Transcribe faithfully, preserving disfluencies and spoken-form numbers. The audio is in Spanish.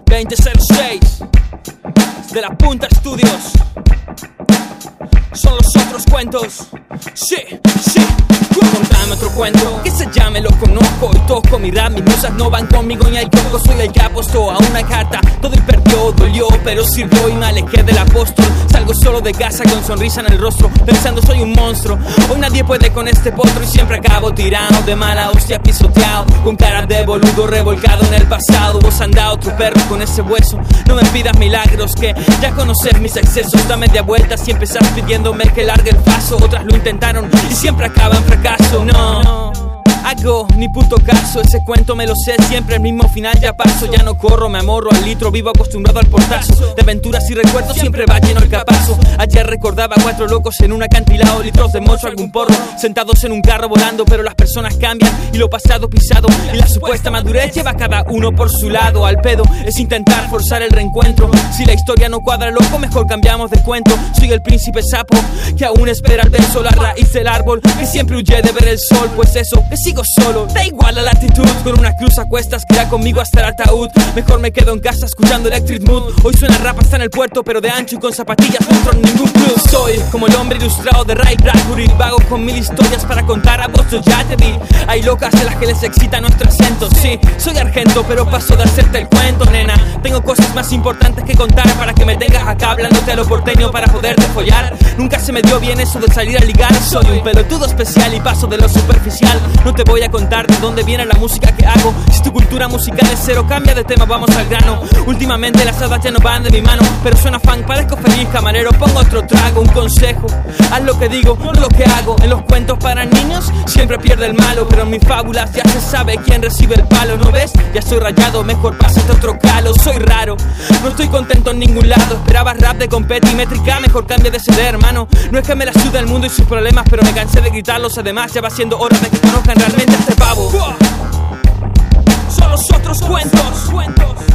veinte cero seis de La Punta Studios. Son los otros cuentos. Sí, sí. Contame otro cuento que se llame Lo Conozco. Y toco mi rap, mis musas no van conmigo ni al kiosco. Soy el que apostó a una carta, todo y perdió, dolió, pero sirvió y me alejé del apóstol. Salgo solo de casa con sonrisa en el rostro, pensando soy un monstruo. Hoy nadie puede con este potro y siempre acabo tirado de mala hostia, pisoteado, con cara de boludo revolcado en el pasado. Vos andá otro perro con ese hueso. No me pidas milagros, que ya conoces mis excesos. Da media vuelta si empezás pidiéndome que largue el paso. Otras lo intentaron y siempre acaban fracaso. No hago ni puto caso, ese cuento me lo sé, siempre el mismo final ya paso. Ya no corro, me amorro al litro, vivo acostumbrado al portazo. De aventuras y recuerdos siempre va lleno el capazo. Ayer recordaba a cuatro locos en un acantilado, litros de mocho, algún porro, sentados en un carro volando. Pero las personas cambian y lo pasado pisado, y la supuesta madurez lleva a cada uno por su lado. Al pedo es intentar forzar el reencuentro. Si la historia no cuadra, loco, mejor cambiamos de cuento. Soy el príncipe sapo que aún espera el beso, la raíz del árbol que siempre huye de ver el sol. Pues eso, que sigo solo, da igual la latitud. Con una cruz a cuestas que irá conmigo hasta el ataúd. Mejor me quedo en casa escuchando Electric Mood. Hoy suena rap hasta en el puerto, pero de ancho y con zapatillas no entro en ningún club. Soy como el hombre ilustrado de Ray Bradbury, vago con mil historias para contar, a vos yo ya te vi. Hay locas de las que les excita nuestro acento. Sí, soy argento, pero paso de hacerte el cuento, nena. Tengo cosas más importantes que contar para que me tengas acá hablándote a lo porteño para poderte follar. Nunca se me dio bien eso de salir a ligar. Soy un pelotudo especial y paso de lo superficial. No te voy a contar de dónde viene la música que hago. Si tu cultura musical es cero, cambia de tema, vamos al grano. Últimamente las hadas ya no van de mi mano, pero suena funk, parezco feliz camarero. Pongo otro trago, un consejo: haz lo que digo, no lo que hago. En los cuentos para niños siempre pierde el malo, pero en mis fábulas ya se sabe quién recibe el palo. ¿No ves? Ya estoy rayado, mejor pásate otro calo. Soy raro, no estoy contento en ningún lado. Esperaba rap de competimétrica, mejor cambie de C D, hermano. No es que me la suda el mundo y sus problemas, pero me cansé de gritarlos. Además ya va siendo hora de que conozcan realmente a este pavo. Son los otros cuentos.